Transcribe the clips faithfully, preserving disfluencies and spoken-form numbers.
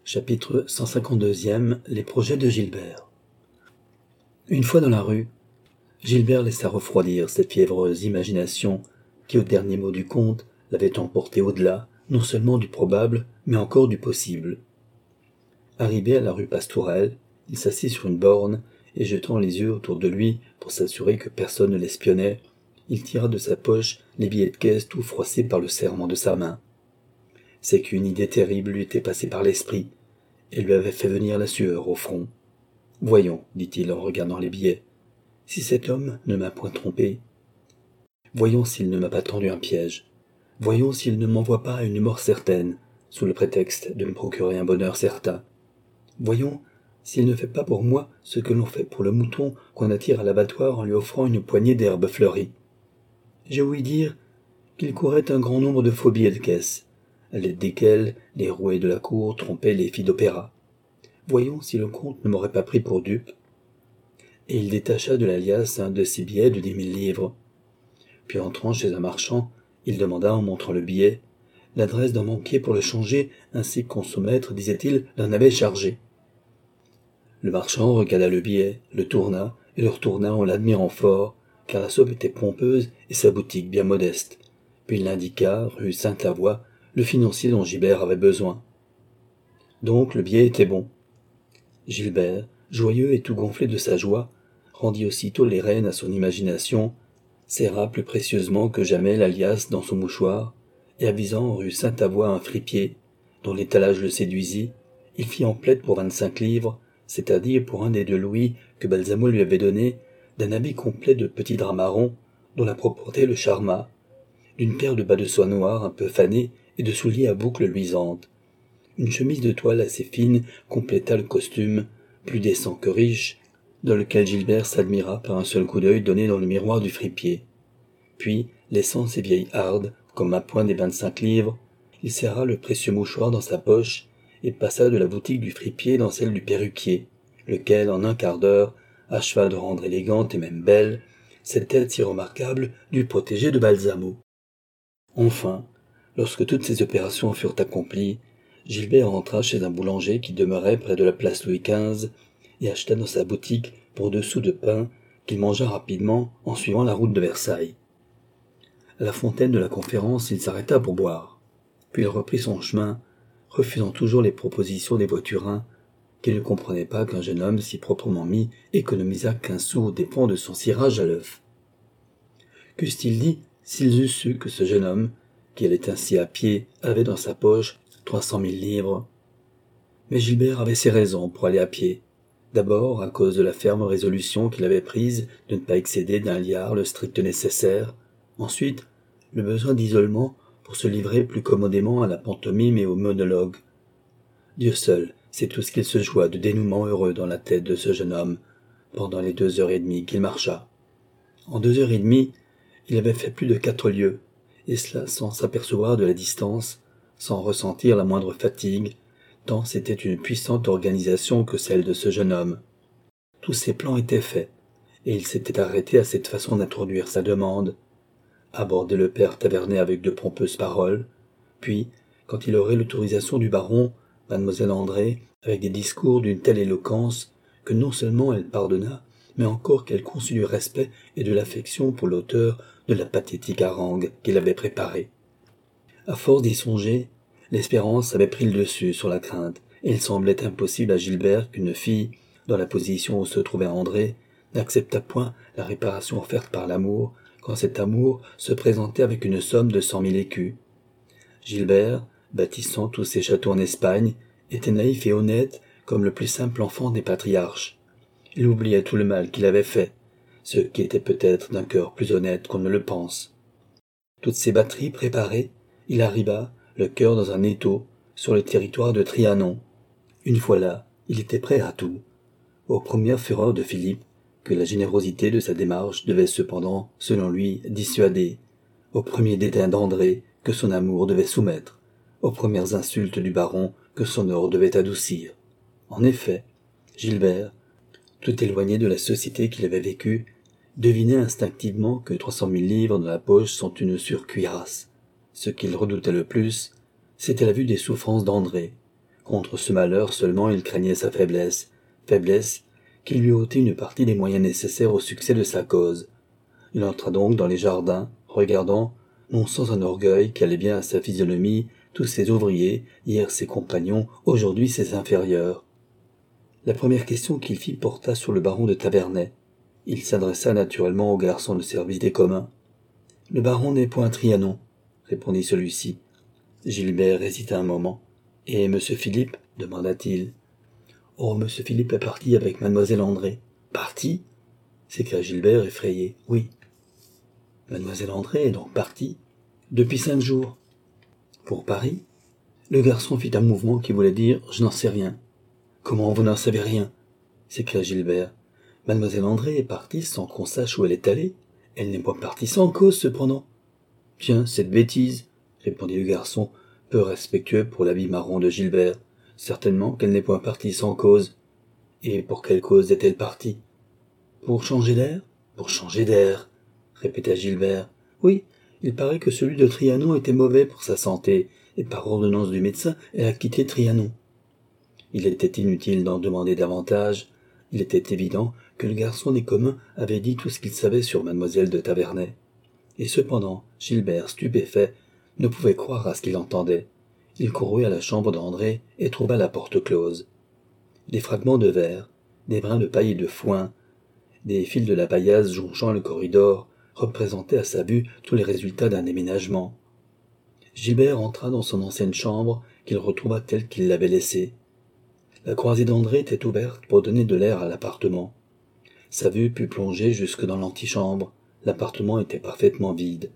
Chapitre cent cinquante-deux. Les projets de Gilbert. Une fois dans la rue, Gilbert laissa refroidir cette fiévreuse imagination qui, au dernier mot du conte, l'avait emporté au-delà, non seulement du probable, mais encore du possible. Arrivé à la rue Pastourelle, il s'assit sur une borne, et jetant les yeux autour de lui pour s'assurer que personne ne l'espionnait, il tira de sa poche les billets de caisse tout froissés par le serrement de sa main. C'est qu'une idée terrible lui était passée par l'esprit, et lui avait fait venir la sueur au front. « Voyons, dit-il en regardant les billets, si cet homme ne m'a point trompé. Voyons s'il ne m'a pas tendu un piège. Voyons s'il ne m'envoie pas à une mort certaine, sous le prétexte de me procurer un bonheur certain. Voyons s'il ne fait pas pour moi ce que l'on fait pour le mouton qu'on attire à l'abattoir en lui offrant une poignée d'herbes fleuries. J'ai ouï dire qu'il courait un grand nombre de faux billets de caisse, à l'aide desquels les roués de la cour trompaient les filles d'opéra. Voyons si le comte ne m'aurait pas pris pour dupe. » Et il détacha de la liasse un de ses billets de dix mille livres. Puis entrant chez un marchand, il demanda, en montrant le billet, l'adresse d'un banquier pour le changer, ainsi qu'on son maître, disait-il, l'en avait chargé. Le marchand regarda le billet, le tourna, et le retourna en l'admirant fort, car la somme était pompeuse et sa boutique bien modeste. Puis il indiqua, rue Sainte-Avoie, le financier dont Gilbert avait besoin. Donc le billet était bon. Gilbert, joyeux et tout gonflé de sa joie, rendit aussitôt les rênes à son imagination, serra plus précieusement que jamais la liasse dans son mouchoir, et avisant rue Sainte-Avoie un fripier, dont l'étalage le séduisit, il fit en plaide pour vingt-cinq livres, c'est-à-dire pour un des deux louis que Balsamo lui avait donné, d'un habit complet de petits draps marrons, dont la propreté le charma, d'une paire de bas de soie noire un peu fanés et de souliers à boucles luisantes. Une chemise de toile assez fine compléta le costume, plus décent que riche, dans lequel Gilbert s'admira par un seul coup d'œil donné dans le miroir du fripier. Puis, laissant ses vieilles hardes, comme appoint des vingt-cinq livres, il serra le précieux mouchoir dans sa poche et passa de la boutique du fripier dans celle du perruquier, lequel, en un quart d'heure, acheva de rendre élégante et même belle cette tête si remarquable du protégé de Balsamo. Enfin, lorsque toutes ces opérations furent accomplies, Gilbert entra chez un boulanger qui demeurait près de la place Louis quinze et acheta dans sa boutique pour deux sous de pain qu'il mangea rapidement en suivant la route de Versailles. À la fontaine de la Conférence, il s'arrêta pour boire. Puis il reprit son chemin, refusant toujours les propositions des voiturins, qui ne comprenaient pas qu'un jeune homme si proprement mis économisât quinze sous aux dépens de son cirage à l'œuf. Qu'eussent-ils dit s'ils eussent su que ce jeune homme, qui allait ainsi à pied, avait dans sa poche trois cent mille livres? Mais Gilbert avait ses raisons pour aller à pied. D'abord, à cause de la ferme résolution qu'il avait prise de ne pas excéder d'un liard le strict nécessaire. Ensuite, le besoin d'isolement pour se livrer plus commodément à la pantomime et au monologue. Dieu seul sait tout ce qu'il se joua de dénouement heureux dans la tête de ce jeune homme pendant les deux heures et demie qu'il marcha. En deux heures et demie, il avait fait plus de quatre lieues, et cela sans s'apercevoir de la distance, sans ressentir la moindre fatigue, tant c'était une puissante organisation que celle de ce jeune homme. Tous ses plans étaient faits, et il s'était arrêté à cette façon d'introduire sa demande. Aborder le père Tavernet avec de pompeuses paroles, puis, quand il aurait l'autorisation du baron, mademoiselle André, avec des discours d'une telle éloquence que non seulement elle pardonna, mais encore qu'elle conçut du respect et de l'affection pour l'auteur de la pathétique harangue qu'il avait préparée. À force d'y songer, l'espérance avait pris le dessus sur la crainte, et il semblait impossible à Gilbert qu'une fille, dans la position où se trouvait André, n'acceptât point la réparation offerte par l'amour, quand cet amour se présentait avec une somme de cent mille écus. Gilbert, bâtissant tous ses châteaux en Espagne, était naïf et honnête comme le plus simple enfant des patriarches. Il oubliait tout le mal qu'il avait fait, ce qui était peut-être d'un cœur plus honnête qu'on ne le pense. Toutes ces batteries préparées, il arriva, le cœur dans un étau, sur le territoire de Trianon. Une fois là, il était prêt à tout. Aux premières fureurs de Philippe, que la générosité de sa démarche devait cependant, selon lui, dissuader, au premier dédain d'André, que son amour devait soumettre, aux premières insultes du baron, que son or devait adoucir. En effet, Gilbert, tout éloigné de la société qu'il avait vécue, devinait instinctivement que trois cent mille livres dans la poche sont une sûre cuirasse. Ce qu'il redoutait le plus, c'était la vue des souffrances d'André, Contre ce malheur seulement il craignait sa faiblesse, faiblesse qui lui ôtait une partie des moyens nécessaires au succès de sa cause. Il entra donc dans les jardins, regardant, non sans un orgueil qui allait bien à sa physionomie, tous ses ouvriers, hier ses compagnons, aujourd'hui ses inférieurs. La première question qu'il fit porta sur le baron de Taverney. Il s'adressa naturellement au garçon de service des communs. « Le baron n'est point Trianon, » répondit celui-ci. Gilbert hésita un moment. « Et monsieur Philippe ?» demanda-t-il. « Oh, monsieur Philippe est parti avec mademoiselle André. »« Parti ?» s'écria Gilbert effrayé. « Oui. »« Mademoiselle André est donc partie ? » ?»« Depuis cinq jours. »« Pour Paris ?» Le garçon fit un mouvement qui voulait dire « Je n'en sais rien. »« Comment vous n'en savez rien ?» s'écria Gilbert. « Mademoiselle André est partie sans qu'on sache où elle est allée. Elle n'est pas partie sans cause, cependant. »« Tiens, cette bêtise !» répondit le garçon, peu respectueux pour l'habit marron de Gilbert. « Certainement qu'elle n'est point partie sans cause. »« Et pour quelle cause est-elle partie ?»« Pour changer d'air ?»« Pour changer d'air, » répéta Gilbert. « Oui, il paraît que celui de Trianon était mauvais pour sa santé, et par ordonnance du médecin, elle a quitté Trianon. » Il était inutile d'en demander davantage. Il était évident que le garçon des communs avait dit tout ce qu'il savait sur mademoiselle de Taverney. Et cependant, Gilbert, stupéfait, ne pouvait croire à ce qu'il entendait. Il courut à la chambre d'André et trouva la porte close. Des fragments de verre, des brins de paille et de foin, des fils de la paillasse jonchant le corridor, représentaient à sa vue tous les résultats d'un déménagement. Gilbert entra dans son ancienne chambre, qu'il retrouva telle qu'il l'avait laissée. La croisée d'André était ouverte pour donner de l'air à l'appartement. Sa vue put plonger jusque dans l'antichambre. L'appartement était parfaitement vide.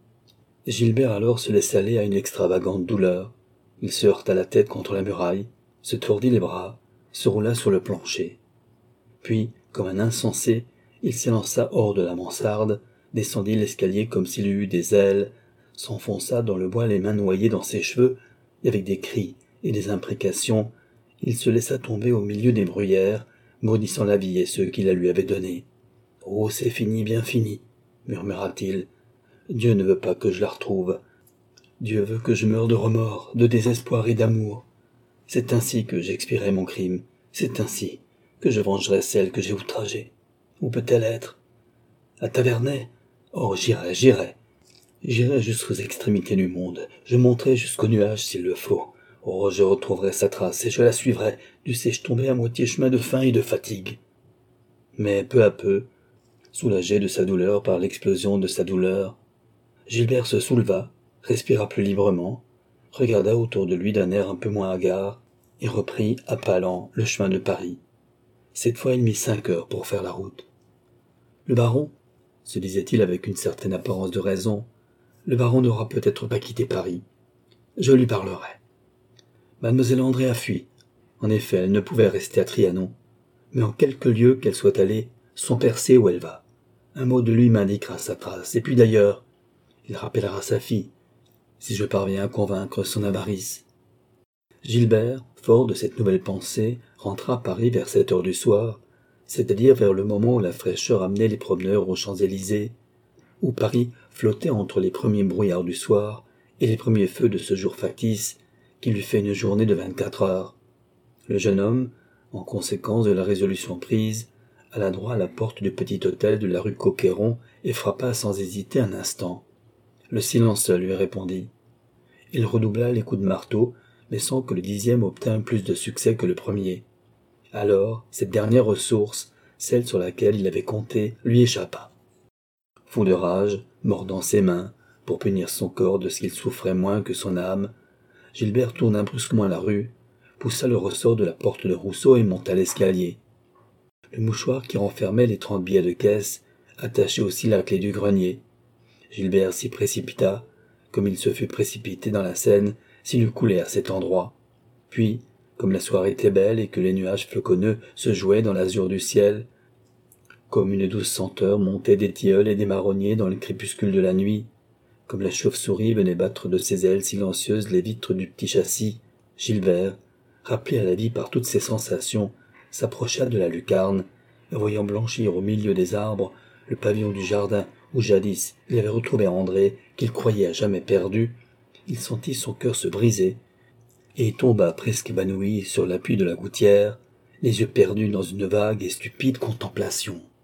Gilbert alors se laissa aller à une extravagante douleur. Il se heurta la tête contre la muraille, se tordit les bras, se roula sur le plancher. Puis, comme un insensé, il s'élança hors de la mansarde, descendit l'escalier comme s'il eût eu des ailes, s'enfonça dans le bois les mains noyées dans ses cheveux, et avec des cris et des imprécations, il se laissa tomber au milieu des bruyères, maudissant la vie et ceux qui la lui avaient donnée. « Oh, c'est fini, bien fini !» murmura-t-il. « Dieu ne veut pas que je la retrouve. Dieu veut que je meure de remords, de désespoir et d'amour. C'est ainsi que j'expierai mon crime. C'est ainsi que je vengerai celle que j'ai outragée. Où peut-elle être? À Taverney? Oh, j'irai, j'irai. J'irai jusqu'aux extrémités du monde. Je monterai jusqu'aux nuages s'il le faut. Oh, je retrouverai sa trace et je la suivrai, dussé-je tomber à moitié chemin de faim et de fatigue. » Mais peu à peu, soulagé de sa douleur par l'explosion de sa douleur, Gilbert se souleva, respira plus librement, regarda autour de lui d'un air un peu moins hagard, et reprit, à pas lents, le chemin de Paris. Cette fois il mit cinq heures pour faire la route. Le baron, se disait-il avec une certaine apparence de raison, le baron n'aura peut-être pas quitté Paris. Je lui parlerai. Mademoiselle André a fui. En effet, elle ne pouvait rester à Trianon. Mais en quelques lieues qu'elle soit allée, son père sait où elle va. Un mot de lui m'indiquera sa trace. Et puis d'ailleurs, il rappellera sa fille, si je parviens à convaincre son avarice. Gilbert, fort de cette nouvelle pensée, rentra à Paris vers sept heures du soir, c'est-à-dire vers le moment où la fraîcheur amenait les promeneurs aux Champs-Élysées, où Paris flottait entre les premiers brouillards du soir et les premiers feux de ce jour factice qui lui fait une journée de vingt-quatre heures. Le jeune homme, en conséquence de la résolution prise, alla droit à la porte du petit hôtel de la rue Coqueyron et frappa sans hésiter un instant. Le silence seul lui répondit. Il redoubla les coups de marteau, mais sans que le dixième obtint plus de succès que le premier. Alors, cette dernière ressource, celle sur laquelle il avait compté, lui échappa. Fou de rage, mordant ses mains, pour punir son corps de ce qu'il souffrait moins que son âme, Gilbert tourna brusquement la rue, poussa le ressort de la porte de Rousseau et monta l'escalier. Le mouchoir qui renfermait les trente billets de caisse attachait aussi la clé du grenier. Gilbert s'y précipita, comme il se fût précipité dans la Seine s'il eût coulé à cet endroit. Puis, comme la soirée était belle et que les nuages floconneux se jouaient dans l'azur du ciel, comme une douce senteur montait des tilleuls et des marronniers dans le crépuscule de la nuit, comme la chauve-souris venait battre de ses ailes silencieuses les vitres du petit châssis, Gilbert, rappelé à la vie par toutes ses sensations, s'approcha de la lucarne, et voyant blanchir au milieu des arbres le pavillon du jardin où jadis il avait retrouvé André, qu'il croyait à jamais perdu, il sentit son cœur se briser, et tomba presque évanoui sur l'appui de la gouttière, les yeux perdus dans une vague et stupide contemplation.